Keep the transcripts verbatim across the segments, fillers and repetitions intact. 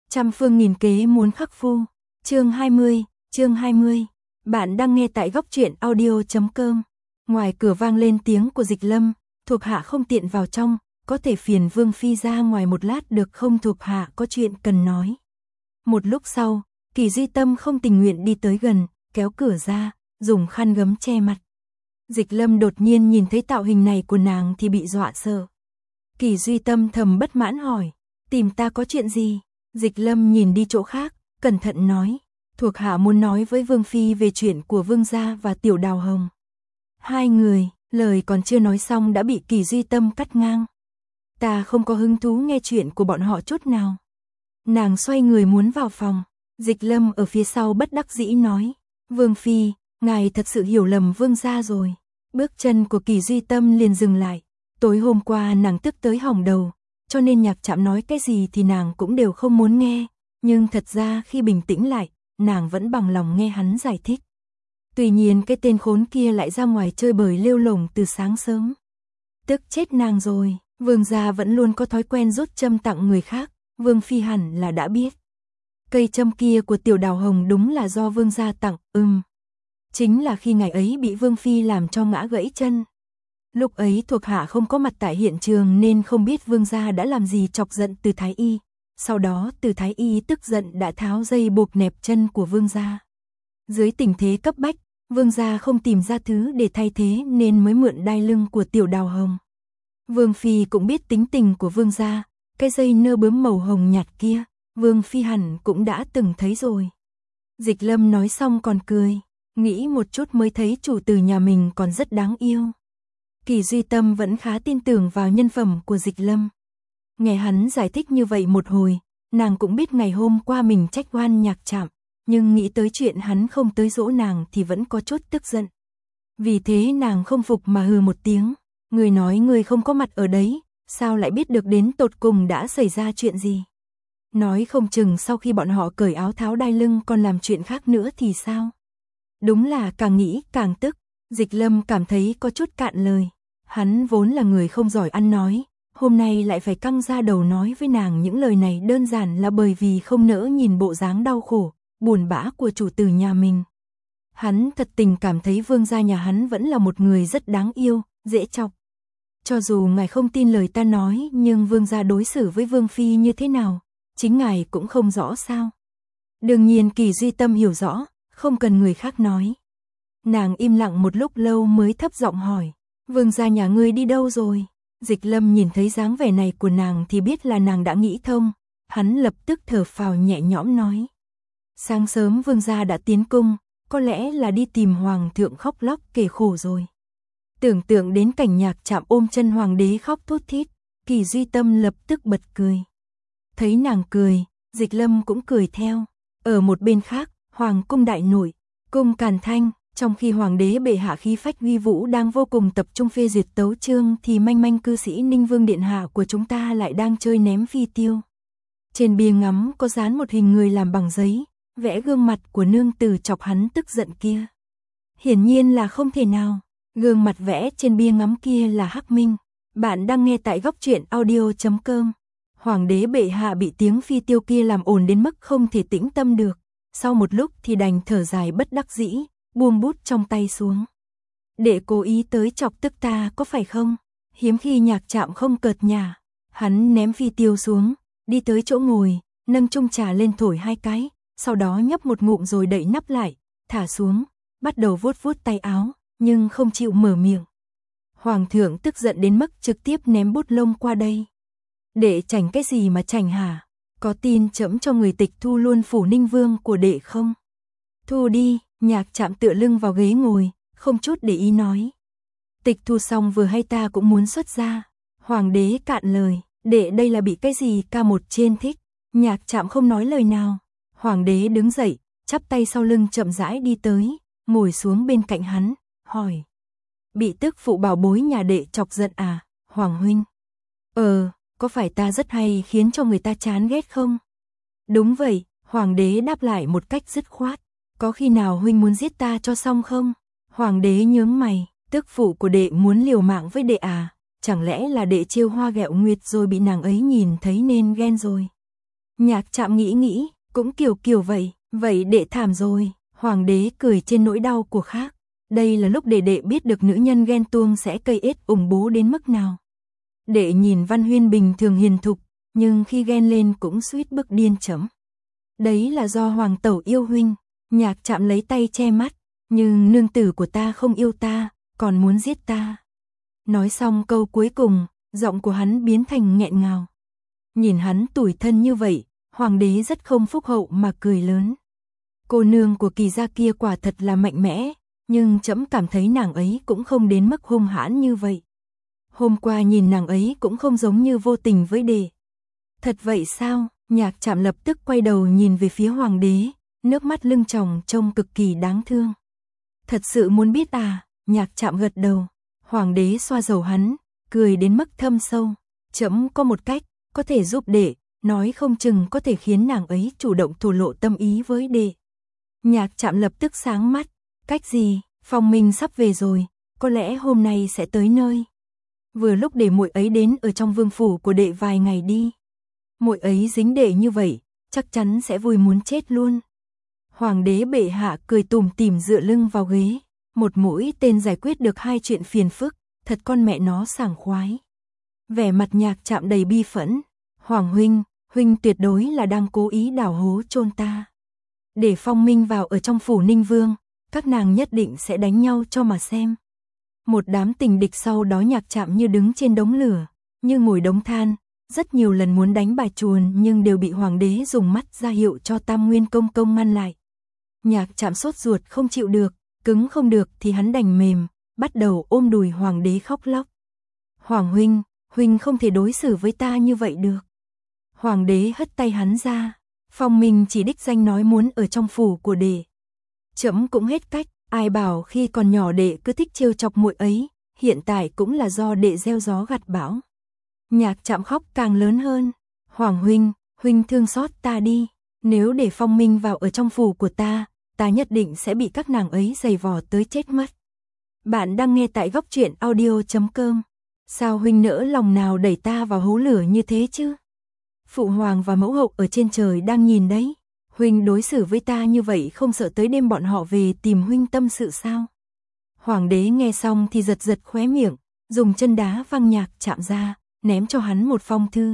Trăm phương nghìn kế muốn khắc phu. Chương hai mươi, chương hai mươi. Bạn đang nghe tại góc truyện audio chấm com. Ngoài cửa vang lên tiếng của Dịch Lâm, thuộc hạ không tiện vào trong, có thể phiền Vương phi ra ngoài một lát được không, thuộc hạ có chuyện cần nói. Một lúc sau, Kỳ Duy Tâm không tình nguyện đi tới gần, kéo cửa ra, dùng khăn gấm che mặt. Dịch Lâm đột nhiên nhìn thấy tạo hình này của nàng thì bị dọa sợ. Kỳ Duy Tâm thầm bất mãn hỏi, tìm ta có chuyện gì? Dịch Lâm nhìn đi chỗ khác, cẩn thận nói, thuộc hạ muốn nói với Vương phi về chuyện của Vương gia và Tiểu Đào Hồng. Hai người, lời còn chưa nói xong đã bị Kỳ Duy Tâm cắt ngang. Ta không có hứng thú nghe chuyện của bọn họ chút nào. Nàng xoay người muốn vào phòng. Dịch Lâm ở phía sau bất đắc dĩ nói, Vương phi, ngài thật sự hiểu lầm Vương gia rồi. Bước chân của Kỳ Duy Tâm liền dừng lại. Tối hôm qua nàng tức tới hỏng đầu, cho nên Nhạc Trạm nói cái gì thì nàng cũng đều không muốn nghe. Nhưng thật ra khi bình tĩnh lại, nàng vẫn bằng lòng nghe hắn giải thích. Tuy nhiên cái tên khốn kia lại ra ngoài chơi bời lêu lổng từ sáng sớm. Tức chết nàng rồi, Vương gia vẫn luôn có thói quen rút châm tặng người khác, Vương phi hẳn là đã biết. Cây châm kia của Tiểu Đào Hồng đúng là do Vương gia tặng, ừm. Chính là khi ngày ấy bị Vương phi làm cho ngã gãy chân. Lúc ấy thuộc hạ không có mặt tại hiện trường nên không biết Vương gia đã làm gì chọc giận Từ Thái Y. Sau đó Từ Thái Y tức giận đã tháo dây buộc nẹp chân của Vương gia. Dưới tình thế cấp bách, Vương gia không tìm ra thứ để thay thế nên mới mượn đai lưng của Tiểu Đào Hồng. Vương phi cũng biết tính tình của Vương gia, cái dây nơ bướm màu hồng nhạt kia, Vương phi hẳn cũng đã từng thấy rồi. Dịch Lâm nói xong còn cười, nghĩ một chút mới thấy chủ tử nhà mình còn rất đáng yêu. Kỳ Duy Tâm vẫn khá tin tưởng vào nhân phẩm của Dịch Lâm. Nghe hắn giải thích như vậy một hồi, nàng cũng biết ngày hôm qua mình trách oan Nhạc Trạm, nhưng nghĩ tới chuyện hắn không tới dỗ nàng thì vẫn có chút tức giận. Vì thế nàng không phục mà hừ một tiếng, người nói người không có mặt ở đấy, sao lại biết được đến tột cùng đã xảy ra chuyện gì? Nói không chừng sau khi bọn họ cởi áo tháo đai lưng còn làm chuyện khác nữa thì sao? Đúng là càng nghĩ càng tức, Dịch Lâm cảm thấy có chút cạn lời. Hắn vốn là người không giỏi ăn nói, hôm nay lại phải căng ra đầu nói với nàng những lời này đơn giản là bởi vì không nỡ nhìn bộ dáng đau khổ, buồn bã của chủ tử nhà mình. Hắn thật tình cảm thấy Vương gia nhà hắn vẫn là một người rất đáng yêu, dễ chọc. Cho dù ngài không tin lời ta nói, nhưng Vương gia đối xử với Vương phi như thế nào, chính ngài cũng không rõ sao? Đương nhiên Kỳ Duy Tâm hiểu rõ, không cần người khác nói. Nàng im lặng một lúc lâu mới thấp giọng hỏi, Vương gia nhà ngươi đi đâu rồi? Dịch Lâm nhìn thấy dáng vẻ này của nàng thì biết là nàng đã nghĩ thông, hắn lập tức thở phào nhẹ nhõm nói. Sáng sớm Vương gia đã tiến cung, có lẽ là đi tìm Hoàng thượng khóc lóc kể khổ rồi. Tưởng tượng đến cảnh Nhạc Trạm ôm chân Hoàng đế khóc thút thít, Kỳ Duy Tâm lập tức bật cười. Thấy nàng cười, Dịch Lâm cũng cười theo. Ở một bên khác, Hoàng cung đại nội, cung Càn Thanh, trong khi Hoàng đế bệ hạ khí phách uy vũ đang vô cùng tập trung phê duyệt tấu chương thì manh manh cư sĩ Ninh Vương điện hạ của chúng ta lại đang chơi ném phi tiêu. Trên bia ngắm có dán một hình người làm bằng giấy, vẽ gương mặt của nương tử chọc hắn tức giận kia. Hiển nhiên là không thể nào, gương mặt vẽ trên bia ngắm kia là Hắc Minh. Bạn đang nghe tại góc truyện audio chấm com. Hoàng đế bệ hạ bị tiếng phi tiêu kia làm ồn đến mức không thể tĩnh tâm được. Sau một lúc thì đành thở dài bất đắc dĩ, buông bút trong tay xuống. Để cố ý tới chọc tức ta có phải không? Hiếm khi Nhạc Trạm không cợt nhả. Hắn ném phi tiêu xuống, đi tới chỗ ngồi, nâng chung trà lên thổi hai cái, sau đó nhấp một ngụm rồi đậy nắp lại, thả xuống, bắt đầu vuốt vuốt tay áo, nhưng không chịu mở miệng. Hoàng thượng tức giận đến mức trực tiếp ném bút lông qua đây. Đệ chảnh cái gì mà chảnh hả? Có tin trẫm cho người tịch thu luôn phủ Ninh Vương của đệ không? Thu đi. Nhạc Trạm tựa lưng vào ghế ngồi, không chút để ý nói. Tịch thu xong vừa hay ta cũng muốn xuất ra. Hoàng đế cạn lời, đệ đây là bị cái gì ca một trên thích. Nhạc Trạm không nói lời nào. Hoàng đế đứng dậy, chắp tay sau lưng chậm rãi đi tới, ngồi xuống bên cạnh hắn, hỏi. Bị tức phụ bảo bối nhà đệ chọc giận à, Hoàng huynh? Ờ, có phải ta rất hay khiến cho người ta chán ghét không? Đúng vậy, Hoàng đế đáp lại một cách dứt khoát. Có khi nào huynh muốn giết ta cho xong không? Hoàng đế nhướng mày, tức phụ của đệ muốn liều mạng với đệ à? Chẳng lẽ là đệ trêu hoa ghẹo nguyệt rồi bị nàng ấy nhìn thấy nên ghen rồi? Nhạc Trạm nghĩ nghĩ, cũng kiểu kiểu vậy, vậy đệ thảm rồi. Hoàng đế cười trên nỗi đau của khác. Đây là lúc đệ đệ biết được nữ nhân ghen tuông sẽ cây ết ủng bố đến mức nào. Đệ nhìn Văn Huyên bình thường hiền thục, nhưng khi ghen lên cũng suýt bức điên chấm. Đấy là do hoàng tẩu yêu huynh. Nhạc Trạm lấy tay che mắt, nhưng nương tử của ta không yêu ta, còn muốn giết ta. Nói xong câu cuối cùng, giọng của hắn biến thành nghẹn ngào. Nhìn hắn tủi thân như vậy, hoàng đế rất không phúc hậu mà cười lớn. Cô nương của Kỳ gia kia quả thật là mạnh mẽ, nhưng trẫm cảm thấy nàng ấy cũng không đến mức hung hãn như vậy. Hôm qua nhìn nàng ấy cũng không giống như vô tình với đệ. Thật vậy sao? Nhạc Trạm lập tức quay đầu nhìn về phía hoàng đế, nước mắt lưng tròng trông cực kỳ đáng thương. Thật sự muốn biết à? Nhạc Trạm gật đầu. Hoàng đế xoa dầu hắn, cười đến mức thâm sâu. Trẫm có một cách, có thể giúp đệ, nói không chừng có thể khiến nàng ấy chủ động thổ lộ tâm ý với đệ. Nhạc Trạm lập tức sáng mắt. Cách gì? Phong Minh sắp về rồi, có lẽ hôm nay sẽ tới nơi. Vừa lúc để muội ấy đến ở trong vương phủ của đệ vài ngày đi. Muội ấy dính đệ như vậy, chắc chắn sẽ vui muốn chết luôn. Hoàng đế bệ hạ cười tủm tỉm dựa lưng vào ghế, một mũi tên giải quyết được hai chuyện phiền phức, thật con mẹ nó sảng khoái. Vẻ mặt Nhạc Trạm đầy bi phẫn. Hoàng huynh, huynh tuyệt đối là đang cố ý đào hố chôn ta. Để Phong Minh vào ở trong phủ Ninh Vương, các nàng nhất định sẽ đánh nhau cho mà xem. Một đám tình địch sau đó Nhạc Trạm như đứng trên đống lửa, như ngồi đống than, rất nhiều lần muốn đánh bài chuồn nhưng đều bị hoàng đế dùng mắt ra hiệu cho Tam Nguyên công công ngăn lại. Nhạc Trạm sốt ruột không chịu được, cứng không được thì hắn đành mềm, bắt đầu ôm đùi hoàng đế khóc lóc. Hoàng huynh, huynh không thể đối xử với ta như vậy được. Hoàng đế hất tay hắn ra. Phong Minh chỉ đích danh nói muốn ở trong phủ của đệ. Trẫm cũng hết cách, ai bảo khi còn nhỏ đệ cứ thích trêu chọc muội ấy, hiện tại cũng là do đệ gieo gió gặt bão. Nhạc Trạm khóc càng lớn hơn. Hoàng huynh, huynh thương xót ta đi, nếu để Phong Minh vào ở trong phủ của ta, ta nhất định sẽ bị các nàng ấy giày vò tới chết mất. Bạn đang nghe tại góc truyện audio chấm com. Sao huynh nỡ lòng nào đẩy ta vào hố lửa như thế chứ? Phụ hoàng và mẫu hậu ở trên trời đang nhìn đấy. Huynh đối xử với ta như vậy không sợ tới đêm bọn họ về tìm huynh tâm sự sao? Hoàng đế nghe xong thì giật giật khóe miệng, dùng chân đá văng Nhạc Trạm ra, ném cho hắn một phong thư.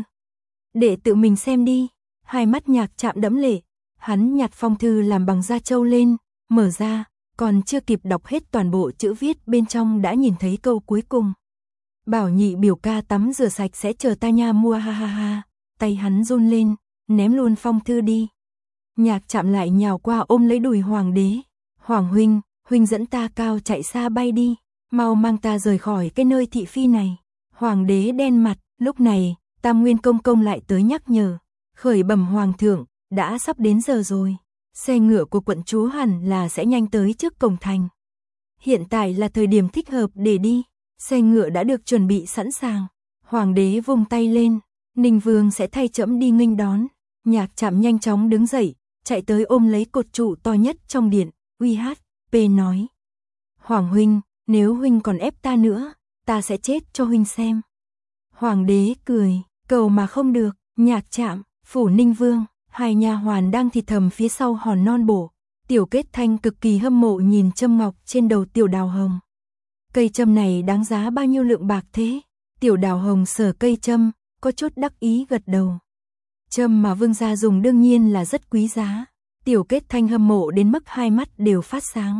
Để tự mình xem đi. Hai mắt Nhạc Trạm đẫm lệ. Hắn nhặt phong thư làm bằng da trâu lên, mở ra, còn chưa kịp đọc hết toàn bộ chữ viết bên trong đã nhìn thấy câu cuối cùng. Bảo nhị biểu ca tắm rửa sạch sẽ chờ ta nha mua ha ha ha. Tay hắn run lên, ném luôn phong thư đi. Nhạc Trạm lại nhào qua ôm lấy đùi hoàng đế. Hoàng huynh, huynh dẫn ta cao chạy xa bay đi, mau mang ta rời khỏi cái nơi thị phi này. Hoàng đế đen mặt, lúc này, Tam Nguyên công công lại tới nhắc nhở. Khởi bẩm hoàng thượng, đã sắp đến giờ rồi. Xe ngựa của quận chúa hẳn là sẽ nhanh tới trước cổng thành. Hiện tại là thời điểm thích hợp để đi. Xe ngựa đã được chuẩn bị sẵn sàng. Hoàng đế vung tay lên. Ninh Vương sẽ thay trẫm đi nghênh đón. Nhạc Trạm nhanh chóng đứng dậy, chạy tới ôm lấy cột trụ to nhất trong điện, uy hát, pê nói. Hoàng huynh, nếu huynh còn ép ta nữa, ta sẽ chết cho huynh xem. Hoàng đế cười, cầu mà không được. Nhạc Trạm, phủ Ninh Vương, hai nha hoàn đang thì thầm phía sau hòn non bổ. Tiểu Kết Thanh cực kỳ hâm mộ nhìn châm ngọc trên đầu Tiểu Đào Hồng. Cây châm này đáng giá bao nhiêu lượng bạc thế? Tiểu Đào Hồng sờ cây châm, có chút đắc ý gật đầu. Châm mà vương gia dùng đương nhiên là rất quý giá. Tiểu Kết Thanh hâm mộ đến mức hai mắt đều phát sáng.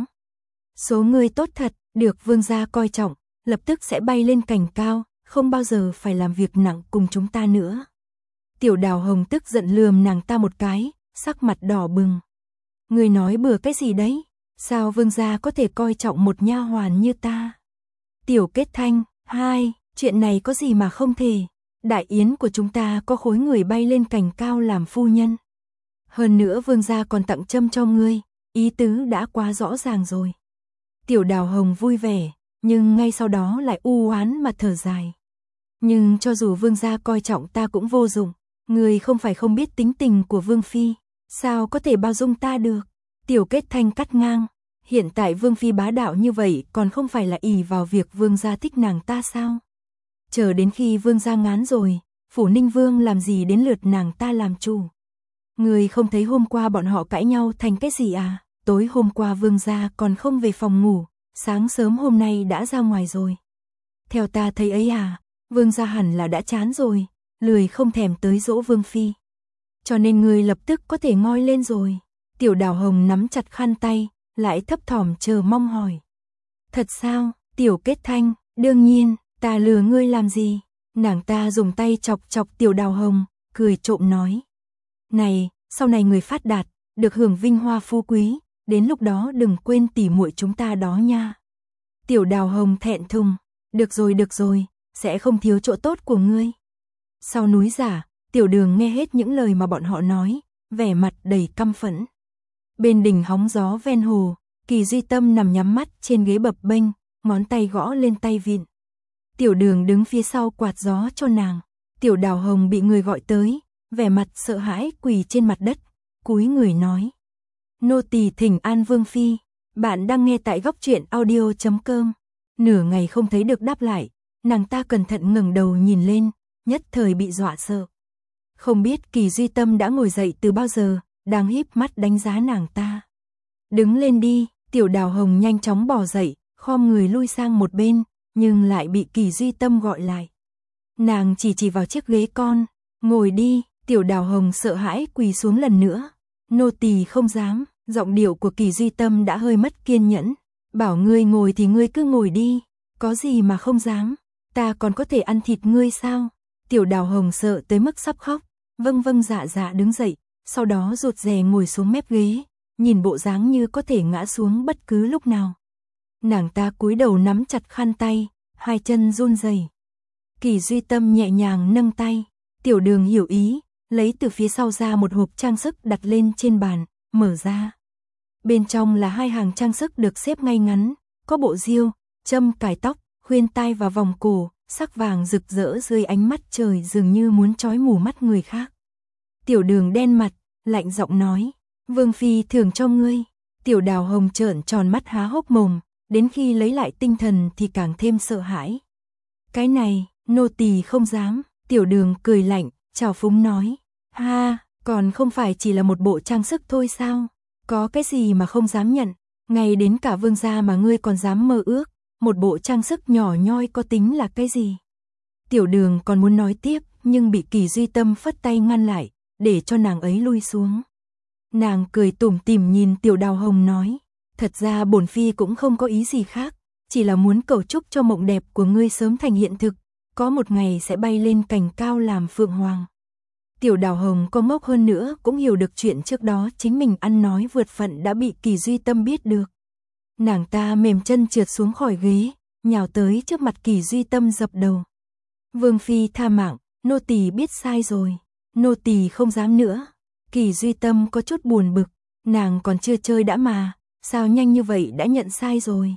Số người tốt thật, được vương gia coi trọng, lập tức sẽ bay lên cành cao, không bao giờ phải làm việc nặng cùng chúng ta nữa. Tiểu Đào Hồng tức giận lườm nàng ta một cái, sắc mặt đỏ bừng. Người nói bừa cái gì đấy? Sao vương gia có thể coi trọng một nha hoàn như ta? Tiểu Kết Thanh, hai, chuyện này có gì mà không thể? Đại yến của chúng ta có khối người bay lên cành cao làm phu nhân. Hơn nữa vương gia còn tặng châm cho ngươi, ý tứ đã quá rõ ràng rồi. Tiểu Đào Hồng vui vẻ, nhưng ngay sau đó lại u oán mà thở dài. Nhưng cho dù vương gia coi trọng ta cũng vô dụng, ngươi không phải không biết tính tình của vương phi, sao có thể bao dung ta được? Tiểu Kết Thanh cắt ngang, hiện tại vương phi bá đạo như vậy còn không phải là ỷ vào việc vương gia thích nàng ta sao? Chờ đến khi vương gia ngán rồi, phủ Ninh Vương làm gì đến lượt nàng ta làm chủ. Người không thấy hôm qua bọn họ cãi nhau thành cái gì à? Tối hôm qua Vương gia còn không về phòng ngủ, sáng sớm hôm nay đã ra ngoài rồi. Theo ta thấy ấy à, Vương gia hẳn là đã chán rồi, lười không thèm tới dỗ Vương phi. Cho nên người lập tức có thể ngoi lên rồi. Tiểu Đào Hồng nắm chặt khăn tay, lại thấp thỏm chờ mong hỏi. Thật sao? Tiểu Kết Thanh, đương nhiên, ta lừa ngươi làm gì? Nàng ta dùng tay chọc chọc Tiểu Đào Hồng, cười trộm nói. Này, sau này người phát đạt, được hưởng vinh hoa phú quý, đến lúc đó đừng quên tỉ muội chúng ta đó nha. Tiểu Đào Hồng thẹn thùng, được rồi được rồi, sẽ không thiếu chỗ tốt của ngươi. Sau núi giả, Tiểu Đường nghe hết những lời mà bọn họ nói, vẻ mặt đầy căm phẫn. Bên đỉnh hóng gió ven hồ, Kỳ Duy Tâm nằm nhắm mắt trên ghế bập bênh, ngón tay gõ lên tay vịn. Tiểu Đường đứng phía sau quạt gió cho nàng. Tiểu Đào Hồng bị người gọi tới, vẻ mặt sợ hãi quỳ trên mặt đất, cúi người nói. Nô tỳ thỉnh an Vương phi, bạn đang nghe tại góc truyện audio chấm com. Nửa ngày không thấy được đáp lại, nàng ta cẩn thận ngẩng đầu nhìn lên, nhất thời bị dọa sợ. Không biết Kỳ Duy Tâm đã ngồi dậy từ bao giờ, đang híp mắt đánh giá nàng ta. Đứng lên đi, Tiểu Đào Hồng nhanh chóng bò dậy, khom người lui sang một bên, nhưng lại bị Kỳ Duy Tâm gọi lại. Nàng chỉ chỉ vào chiếc ghế con, ngồi đi. Tiểu Đào Hồng sợ hãi quỳ xuống lần nữa. Nô tỳ không dám, giọng điệu của Kỳ Duy Tâm đã hơi mất kiên nhẫn. Bảo ngươi ngồi thì ngươi cứ ngồi đi, có gì mà không dám, ta còn có thể ăn thịt ngươi sao? Tiểu Đào Hồng sợ tới mức sắp khóc, vâng vâng dạ dạ đứng dậy, sau đó rụt rè ngồi xuống mép ghế, nhìn bộ dáng như có thể ngã xuống bất cứ lúc nào. Nàng ta cúi đầu nắm chặt khăn tay, hai chân run rẩy. Kỳ Duy Tâm nhẹ nhàng nâng tay, Tiểu Đường hiểu ý, lấy từ phía sau ra một hộp trang sức đặt lên trên bàn, mở ra. Bên trong là hai hàng trang sức được xếp ngay ngắn, có bộ diêu, châm cài tóc, khuyên tai và vòng cổ, sắc vàng rực rỡ dưới ánh mắt trời dường như muốn chói mù mắt người khác. Tiểu Đường đen mặt, lạnh giọng nói, Vương phi thưởng cho ngươi. Tiểu Đào Hồng trợn tròn mắt há hốc mồm, đến khi lấy lại tinh thần thì càng thêm sợ hãi. Cái này, nô tỳ không dám. Tiểu Đường cười lạnh, trào phúng nói, ha, còn không phải chỉ là một bộ trang sức thôi sao? Có cái gì mà không dám nhận, ngay đến cả vương gia mà ngươi còn dám mơ ước, một bộ trang sức nhỏ nhoi có tính là cái gì? Tiểu Đường còn muốn nói tiếp, nhưng bị Kỳ Duy Tâm phất tay ngăn lại, để cho nàng ấy lui xuống. Nàng cười tủm tỉm nhìn Tiểu Đào Hồng nói, thật ra bổn phi cũng không có ý gì khác, chỉ là muốn cầu chúc cho mộng đẹp của ngươi sớm thành hiện thực, có một ngày sẽ bay lên cành cao làm phượng hoàng. Tiểu Đào Hồng có ngốc hơn nữa cũng hiểu được chuyện trước đó chính mình ăn nói vượt phận đã bị Kỳ Duy Tâm biết được. Nàng ta mềm chân trượt xuống khỏi ghế, nhào tới trước mặt Kỳ Duy Tâm dập đầu. Vương phi tha mạng, nô tỳ biết sai rồi, nô tỳ không dám nữa. Kỳ Duy Tâm có chút buồn bực, nàng còn chưa chơi đã mà, sao nhanh như vậy đã nhận sai rồi.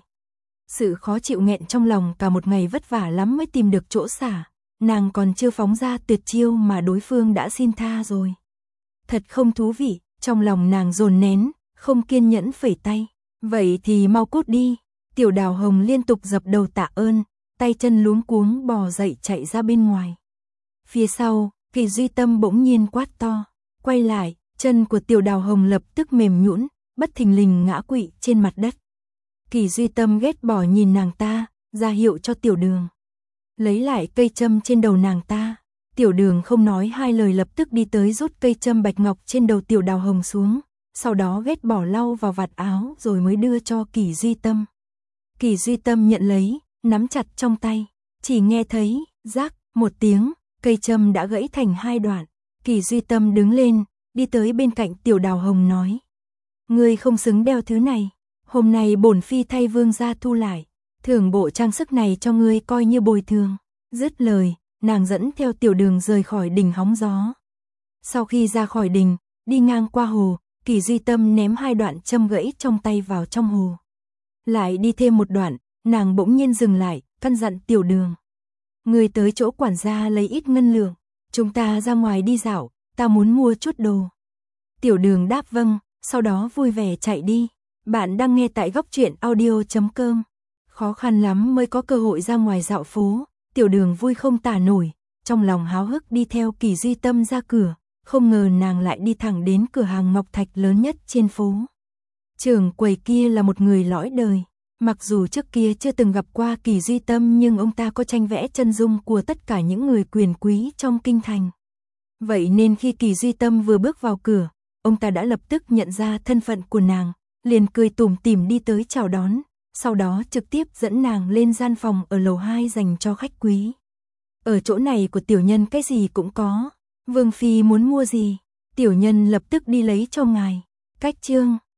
Sự khó chịu nghẹn trong lòng cả một ngày vất vả lắm mới tìm được chỗ xả, nàng còn chưa phóng ra tuyệt chiêu mà đối phương đã xin tha rồi. Thật không thú vị, trong lòng nàng dồn nén, không kiên nhẫn phẩy tay. Vậy thì mau cút đi. Tiểu Đào Hồng liên tục dập đầu tạ ơn, tay chân luống cuống bò dậy chạy ra bên ngoài. Phía sau, Kỳ Duy Tâm bỗng nhiên quát to, quay lại, chân của Tiểu Đào Hồng lập tức mềm nhũn, bất thình lình ngã quỵ trên mặt đất. Kỳ Duy Tâm ghét bỏ nhìn nàng ta, ra hiệu cho Tiểu Đường lấy lại cây châm trên đầu nàng ta. Tiểu Đường không nói hai lời lập tức đi tới rút cây châm bạch ngọc trên đầu Tiểu Đào Hồng xuống, sau đó ghét bỏ lau vào vạt áo rồi mới đưa cho Kỳ Duy Tâm. Kỳ Duy Tâm nhận lấy, nắm chặt trong tay, chỉ nghe thấy rác một tiếng, cây châm đã gãy thành hai đoạn. Kỳ Duy Tâm đứng lên, đi tới bên cạnh Tiểu Đào Hồng nói, ngươi không xứng đeo thứ này, hôm nay bổn phi thay vương gia thu lại, thưởng bộ trang sức này cho ngươi coi như bồi thường. Dứt lời, nàng dẫn theo Tiểu Đường rời khỏi đình hóng gió. Sau khi ra khỏi đình, đi ngang qua hồ, Kỳ Duy Tâm ném hai đoạn châm gãy trong tay vào trong hồ. Lại đi thêm một đoạn, nàng bỗng nhiên dừng lại, căn dặn Tiểu Đường, ngươi tới chỗ quản gia lấy ít ngân lượng, chúng ta ra ngoài đi dạo, ta muốn mua chút đồ. Tiểu Đường đáp vâng, sau đó vui vẻ chạy đi. Bạn đang nghe tại góc truyện audio chấm com. Khó khăn lắm mới có cơ hội ra ngoài dạo phố, Tiểu Đường vui không tả nổi, trong lòng háo hức đi theo Kỳ Duy Tâm ra cửa, không ngờ nàng lại đi thẳng đến cửa hàng ngọc thạch lớn nhất trên phố. Trưởng quầy kia là một người lõi đời. Mặc dù trước kia chưa từng gặp qua Kỳ Duy Tâm nhưng ông ta có tranh vẽ chân dung của tất cả những người quyền quý trong kinh thành. Vậy nên khi Kỳ Duy Tâm vừa bước vào cửa, ông ta đã lập tức nhận ra thân phận của nàng, liền cười tủm tỉm đi tới chào đón, sau đó trực tiếp dẫn nàng lên gian phòng ở lầu hai dành cho khách quý. Ở chỗ này của tiểu nhân cái gì cũng có, Vương phi muốn mua gì, tiểu nhân lập tức đi lấy cho ngài. Cách chương